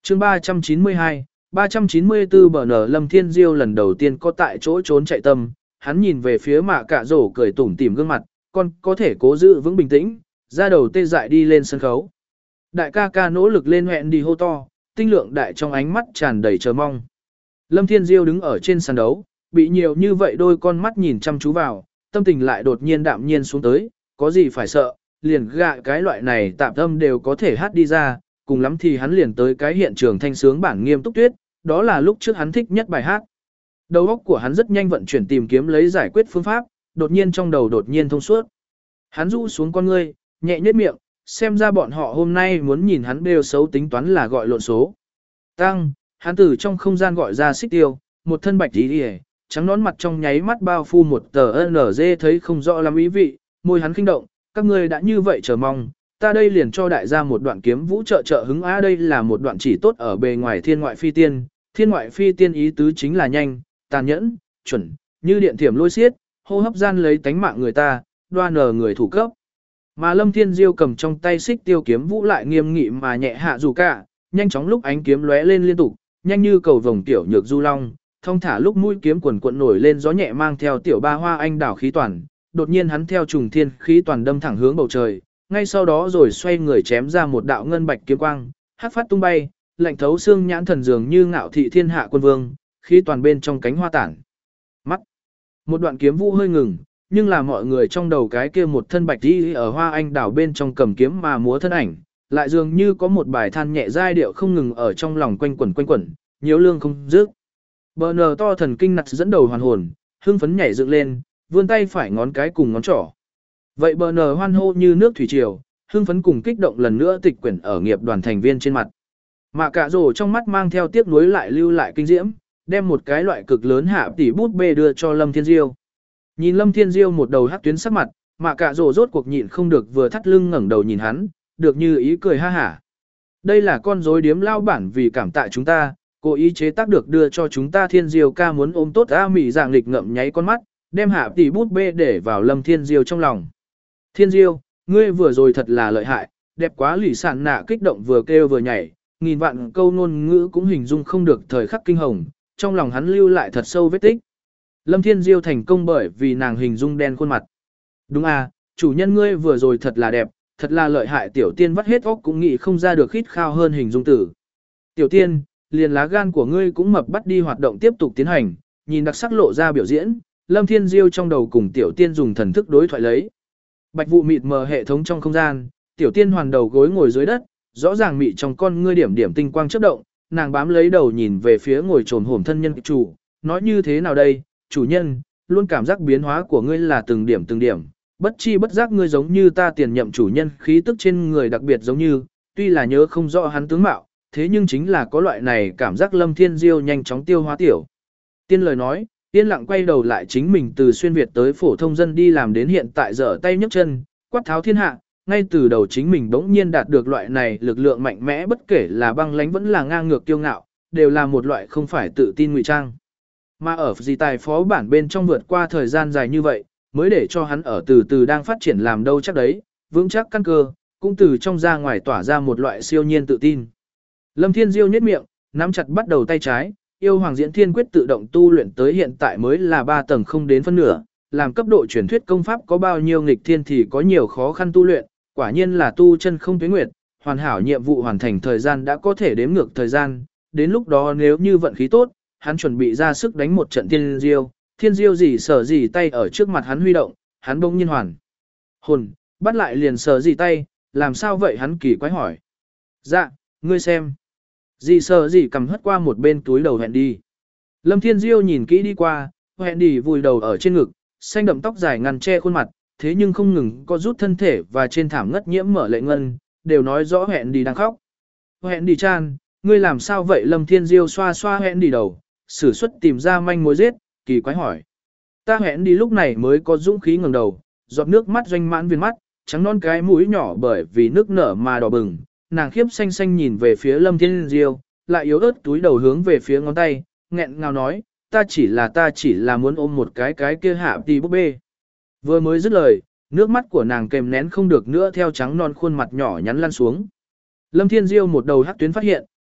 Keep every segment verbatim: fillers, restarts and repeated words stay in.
chương ba trăm chín mươi hai, ba trăm chín mươi tư bờ nở Lâm Thiên Diêu lần đầu tiên có tại chỗ trốn chạy tâm, hắn nhìn về phía mạ cả rổ cười tủm tỉm gương mặt, con có thể cố giữ vững bình tĩnh, ra đầu tê dại đi lên sân khấu. Đại ca ca nỗ lực lên hẹn đi hô to, tinh lượng đại trong ánh mắt tràn đầy chờ mong. Lâm Thiên Diêu đứng ở trên sàn đấu, bị nhiều như vậy đôi con mắt nhìn chăm chú vào, tâm tình lại đột nhiên đạm nhiên xuống tới, có gì phải sợ, liền gạ cái loại này tạm tâm đều có thể hát đi ra, cùng lắm thì hắn liền tới cái hiện trường thanh sướng bản nghiêm túc tuyết, đó là lúc trước hắn thích nhất bài hát. Đầu óc của hắn rất nhanh vận chuyển tìm kiếm lấy giải quyết phương pháp, đột nhiên trong đầu đột nhiên thông suốt. Hắn rũ xuống con ngươi, nhẹ nhếch miệng, xem ra bọn họ hôm nay muốn nhìn hắn đều xấu tính toán là gọi lộn số. Tăng, hắn từ trong không gian gọi ra xích tiêu, một thân bạch tí đi trắng nón mặt trong nháy mắt bao phủ một tờ en giê thấy không rõ lắm ý vị, môi hắn kinh động, các ngươi đã như vậy chờ mong, ta đây liền cho đại gia một đoạn kiếm vũ trợ trợ hứng á đây là một đoạn chỉ tốt ở bề ngoài thiên ngoại phi tiên, thiên ngoại phi tiên ý tứ chính là nhanh, tàn nhẫn, chuẩn, như điện thiểm lôi xiết, hô hấp gian lấy tánh mạng người ta, đoan nở người thủ cấp. Mà Lâm Thiên Diêu cầm trong tay xích tiêu kiếm vũ lại nghiêm nghị mà nhẹ hạ dù cả, nhanh chóng lúc ánh kiếm lóe lên liên tục, nhanh như cầu vồng tiểu nhược du long, thông thả lúc mũi kiếm quần cuộn nổi lên gió nhẹ mang theo tiểu ba hoa anh đảo khí toàn, đột nhiên hắn theo trùng thiên khí toàn đâm thẳng hướng bầu trời, ngay sau đó rồi xoay người chém ra một đạo ngân bạch kiếm quang, hắc phát tung bay, lạnh thấu xương nhãn thần dường như ngạo thị thiên hạ quân vương, khí toàn bên trong cánh hoa tản. Mắt. Một đoạn kiếm vũ hơi ngừng, nhưng là mọi người trong đầu cái kia một thân bạch đi ở hoa anh đảo bên trong cầm kiếm mà múa thân ảnh, lại dường như có một bài than nhẹ giai điệu không ngừng ở trong lòng quanh quẩn quanh quẩn, nhiễu lương không dứt. Bờ nờ to thần kinh nặc dẫn đầu hoàn hồn, hưng phấn nhảy dựng lên, vươn tay phải ngón cái cùng ngón trỏ. Vậy bờ nờ hoan hô như nước thủy triều, hưng phấn cùng kích động lần nữa tịch quyển ở nghiệp đoàn thành viên trên mặt. Mà cả rồ trong mắt mang theo tiếc nuối lại lưu lại kinh diễm, đem một cái loại cực lớn hạ tỷ bút bê đưa cho Lâm Thiên Diêu. Nhìn Lâm Thiên Diêu một đầu hắc tuyến sắc mặt, mà cả rồ rốt cuộc nhịn không được vừa thắt lưng ngẩng đầu nhìn hắn, được như ý cười ha hả. Đây là con rối điếm lao bản vì cảm tạ chúng ta, cố ý chế tác được đưa cho chúng ta. Thiên Diêu ca muốn ôm tốt A mị dạng lịch ngậm nháy con mắt, đem hạ tỷ bút bê để vào Lâm Thiên Diêu trong lòng. Thiên Diêu, ngươi vừa rồi thật là lợi hại, đẹp quá lì sản nạ kích động vừa kêu vừa nhảy, nghìn vạn câu ngôn ngữ cũng hình dung không được thời khắc kinh hồng, trong lòng hắn lưu lại thật sâu vết tích. Lâm Thiên Diêu thành công bởi vì nàng hình dung đen khuôn mặt. Đúng à, chủ nhân ngươi vừa rồi thật là đẹp, thật là lợi hại. Tiểu tiên vắt hết óc cũng nghĩ không ra được khít khao hơn hình dung tử. Tiểu tiên, liền lá gan của ngươi cũng mập bắt đi hoạt động tiếp tục tiến hành, nhìn đặc sắc lộ ra biểu diễn, Lâm Thiên Diêu trong đầu cùng tiểu tiên dùng thần thức đối thoại lấy. Bạch vụ mịt mờ hệ thống trong không gian, tiểu tiên hoàn đầu gối ngồi dưới đất, rõ ràng mị trong con ngươi điểm điểm tinh quang chớp động, nàng bám lấy đầu nhìn về phía ngồi trồn hổm thân nhân chủ, nói như thế nào đây, chủ nhân, luôn cảm giác biến hóa của ngươi là từng điểm từng điểm, bất chi bất giác ngươi giống như ta tiền nhậm chủ nhân khí tức trên người đặc biệt giống như, tuy là nhớ không rõ hắn tướng mạo, thế nhưng chính là có loại này cảm giác. Lâm Thiên Diêu nhanh chóng tiêu hóa tiểu tiên lời nói, yên lặng quay đầu lại chính mình từ xuyên Việt tới phổ thông dân đi làm đến hiện tại dở tay nhấc chân, quát tháo thiên hạ, ngay từ đầu chính mình bỗng nhiên đạt được loại này lực lượng mạnh mẽ, bất kể là băng lãnh vẫn là ngang ngược kiêu ngạo, đều là một loại không phải tự tin ngụy trang. Mà ở gì tài phó bản bên trong vượt qua thời gian dài như vậy, mới để cho hắn ở từ từ đang phát triển làm đâu chắc đấy, vững chắc căn cơ, cũng từ trong ra ngoài tỏa ra một loại siêu nhiên tự tin. Lâm Thiên Diêu nhếch miệng, nắm chặt bắt đầu tay trái, yêu hoàng diễn thiên quyết tự động tu luyện tới hiện tại mới là ba tầng không đến phân nửa, làm cấp độ truyền thuyết công pháp có bao nhiêu nghịch thiên thì có nhiều khó khăn tu luyện, quả nhiên là tu chân không tuế nguyệt, hoàn hảo nhiệm vụ hoàn thành thời gian đã có thể đếm ngược thời gian, đến lúc đó nếu như vận khí tốt, hắn chuẩn bị ra sức đánh một trận thiên diêu, thiên diêu gì sở gì tay ở trước mặt hắn huy động, hắn bỗng nhiên hoàn hồn, bắt lại liền sở gì tay, làm sao vậy hắn kỳ quái hỏi. Dạ, ngươi xem. Dì sở gì cầm hất qua một bên túi đầu hẹn đi. Lâm Thiên Diêu nhìn kỹ đi qua, hẹn đi vùi đầu ở trên ngực, xanh đậm tóc dài ngăn che khuôn mặt, thế nhưng không ngừng có rút thân thể và trên thảm ngất nhiễm mở lệ ngân, đều nói rõ hẹn đi đang khóc. Hẹn đi chan, ngươi làm sao vậy? Lâm Thiên Diêu xoa xoa hẹn đi đầu, sử xuất tìm ra manh mối giết, kỳ quái hỏi. Ta hẹn đi lúc này mới có dũng khí ngẩng đầu, giọt nước mắt doanh mãn viên mắt, trắng non cái mũi nhỏ bởi vì nước nở mà đỏ bừng, nàng khiếp xanh xanh nhìn về phía Lâm Thiên Diêu, lại yếu ớt túi đầu hướng về phía ngón tay, nghẹn ngào nói, ta chỉ là ta chỉ là muốn ôm một cái cái kia hạ tỷ búp bê. Vừa mới dứt lời, nước mắt của nàng kèm nén không được nữa theo trắng non khuôn mặt nhỏ nhắn lăn xuống. Lâm Thiên Diêu một đầu hắc tuyến phát hiện,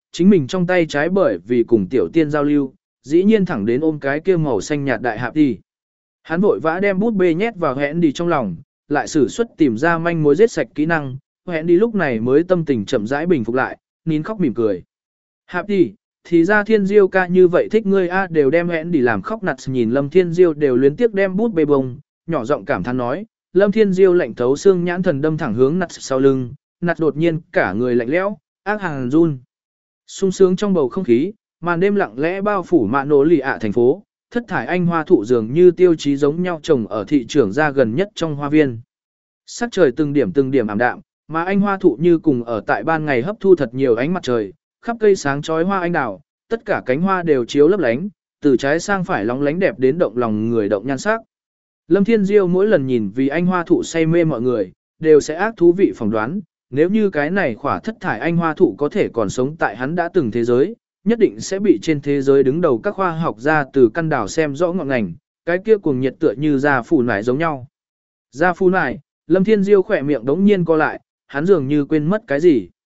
chính mình trong tay trái bởi vì cùng tiểu tiên giao lưu, dĩ nhiên thẳng đến ôm cái kia màu xanh nhạt đại hạp đi. Hắn vội vã đem bút bê nhét vào hẹn đi trong lòng, lại sử xuất tìm ra manh mối giết sạch kỹ năng, hẹn đi lúc này mới tâm tình chậm rãi bình phục lại, nín khóc mỉm cười. Hạp đi, thì ra Thiên Diêu ca như vậy thích ngươi a, đều đem hẹn đi làm khóc nặt, nhìn Lâm Thiên Diêu đều luyến tiếc đem bút bê bông, nhỏ giọng cảm thán nói. Lâm Thiên Diêu lạnh thấu xương nhãn thần đâm thẳng hướng nặt sau lưng, nặt đột nhiên cả người lạnh lẽo, ác hàng run. Sung sướng trong bầu không khí, màn đêm lặng lẽ bao phủ mạ nổ lì ạ thành phố, thất thải anh hoa thụ dường như tiêu chí giống nhau trồng ở thị trường ra gần nhất trong hoa viên. Sắc trời từng điểm từng điểm ảm đạm, mà anh hoa thụ như cùng ở tại ban ngày hấp thu thật nhiều ánh mặt trời, khắp cây sáng chói hoa anh đào, tất cả cánh hoa đều chiếu lấp lánh, từ trái sang phải lóng lánh đẹp đến động lòng người động nhan sắc. Lâm Thiên Diêu mỗi lần nhìn vì anh hoa thụ say mê mọi người, đều sẽ ác thú vị phỏng đoán, nếu như cái này khỏa thất thải anh hoa thụ có thể còn sống tại hắn đã từng thế giới, nhất định sẽ bị trên thế giới đứng đầu các khoa học gia từ căn đảo xem rõ ngọn ngành, cái kia cuồng nhiệt tựa như da phù nải giống nhau. Da phù nải, Lâm Thiên Diêu khỏe miệng đống nhiên co lại, hắn dường như quên mất cái gì.